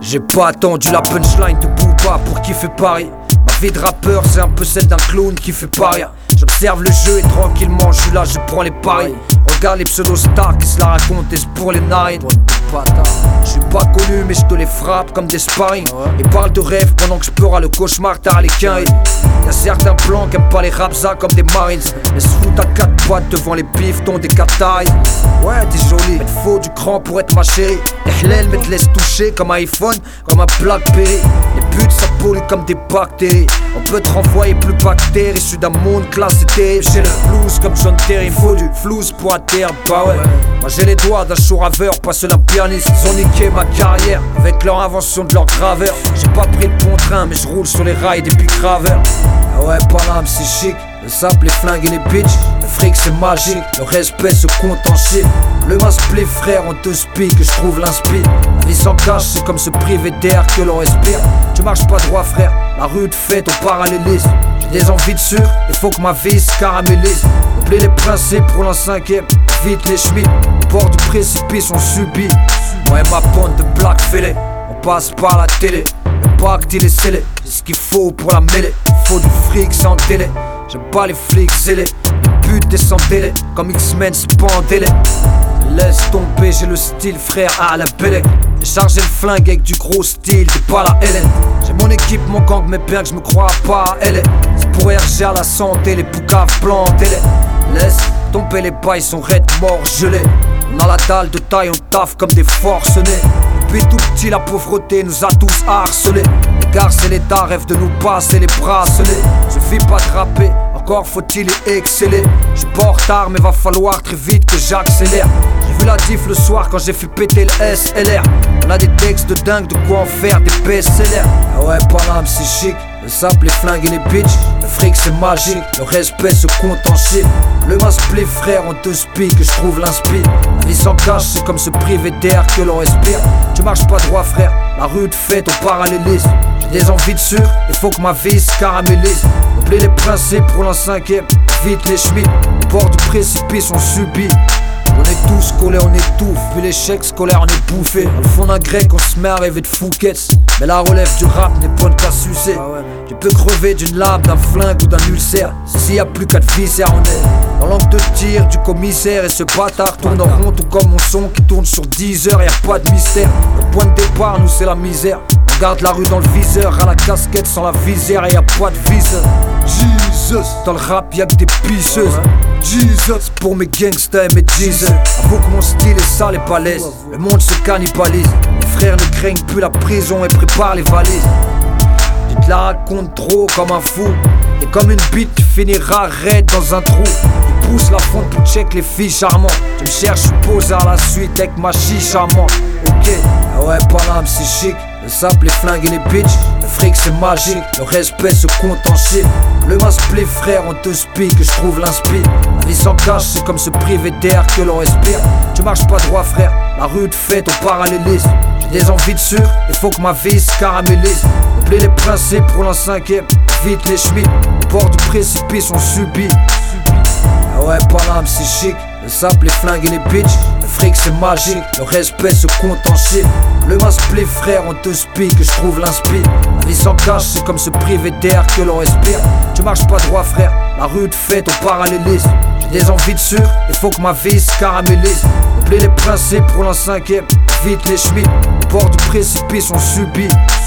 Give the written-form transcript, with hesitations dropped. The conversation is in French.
J'ai pas attendu la punchline de Booba pour kiffer Paris. Ma vie de rappeur c'est un peu celle d'un clown qui fait paria. J'observe le jeu et tranquillement je suis là, je prends les paris. Regarde les pseudo-stars qui se la racontent et c'est pour les nines. Je suis pas connu mais je te les frappe comme des sparring. Et parle de rêve pendant que je pleure à le cauchemar t'arléquin. Y'a certains plans qui aiment pas les rapsas comme des marines. Mais se foutent à quatre pattes devant les piftons des Qataris. Ouais t'es joli, mais faut du cran pour être ma chérie. Les hlèles mais te laissent toucher comme un iPhone, comme un Blackberry. Les putes ça pollue comme des bactéries. On peut te renvoyer plus bactéries. Je suis d'un monde classé terrible. J'ai le blues comme John Terry. Il faut du flouze pour atterrir, bah ouais. Moi j'ai les doigts d'un show raveur, pas seul un pianiste. Ils ont niqué ma carrière avec leur invention de leur graveur. J'ai pas pris le bon train mais je roule sur les rails des pics graveurs. Ah ouais, Paname c'est chic. Le sable, les flingues et les bitches. Le fric c'est magique, le respect se compte en shit. Le masque les frères, on te speak, je trouve l'inspire. La vie sans cache, c'est comme se priver d'air que l'on respire. Tu marches pas droit frère, la rue te fait au parallélisme. J'ai des envies de sucre, il faut que ma vie se caramélise. Oublie les principes pour l'an 5ème, vite les schmitts. Au bord du précipice on subit. Moi et ma bande de black fêlés, on passe par la télé. Le pacte il est scellé, c'est ce qu'il faut pour la mêlée. Il faut du fric sans télé. J'aime pas les flics zélés, les putes descendez-les, comme X-Men spandez-les. Laisse tomber, j'ai le style frère à la Bélec. J'ai chargé le flingue avec du gros style, t'es pas la Hélène. J'ai mon équipe, mon gang, mais bien que je me crois pas à elle. C'est pour RG à la santé, les poucaves plantez-les. Laisse tomber, les bails sont raides, morts, gelés. On a la dalle de taille, on taffe comme des forcenés. Depuis tout petit, la pauvreté nous a tous harcelés. Les garces et les tas rêvent de nous passer les bracelets. Je vis pas de rapper, encore faut-il y exceller. Je suis pas en retard mais va falloir très vite que j'accélère. J'ai vu la diff le soir quand j'ai fait péter le SLR. On a des textes de dingue, de quoi en faire des best-sellers. Ah ouais, Paname c'est chic. Le sable, les flingues et les bitches. Le fric c'est magique, le respect se compte en shit. Le masque, les frères, on te speak, je trouve l'inspire. La vie sans cache, c'est comme se priver d'air que l'on respire. Tu marches pas droit frère, la rue te fait au parallélisme. J'ai des envies de sucre, il faut que ma vie se caramélise. Oublie les principes pour l'an 5ème, vite les schmitts. Au bord du précipice on subit. On est tous collés, on étouffe. Puis l'échec scolaire, on est bouffé. Dans le fond d'un grec, on se met à rêver de Fouquet's. Mais la relève du rap n'est bonne qu'à sucer. Tu peux crever d'une lame, d'un flingue ou d'un ulcère. S'il y a plus qu'à te viscère, on est dans l'angle de tir du commissaire. Et ce bâtard tourne en rond, tout comme mon son qui tourne sur 10 heures. Y'a pas de mystère. Le point de départ, nous c'est la misère. On garde la rue dans le viseur, à la casquette sans la visière. Et y'a pas de viseur. Jesus, dans le rap y'a que des pisseuses. Jesus, pour mes gangsters et mes Jesus. Avoue que mon style est sale et balèze. Le monde se cannibalise. Mes frères ne craignent plus la prison et préparent les valises. Tu te la racontes trop comme un fou. Et comme une bite tu finiras raide dans un trou. Tu pousses la fonte pour check les filles charmantes. Tu me cherches, je suis posé à la suite avec ma chiche charmante. Ok, ah ouais, Paname c'est chic. Le sable, les flingues et les bitches. Le fric c'est magique, le respect se compte en shit. Le masque, les frères, on te speak, je trouve l'inspire. La vie sans cache, c'est comme se priver d'air que l'on respire. Tu marches pas droit frère, la rue te fait au parallélisme. J'ai des envies de sucre, il faut que ma vie se caramélise. Oublie les principes pour l'an 5ème, vite les schmitts. Au bord du précipice on subit. Ah ouais, Paname c'est chic. Le sable, les flingues et les bitches. Le fric c'est magique, le respect se compte en shit. Le masque, les frères, on te speak, je trouve l'inspire. La vie sans cache, c'est comme se priver d'air que l'on respire. Tu marches pas droit frère, la rue te fait au parallélisme. J'ai des envies de sucre, il faut que ma vie se caramélise. Oublie les principes pour l'an 5ème, vite les schmitts. Au bord du précipice on subit.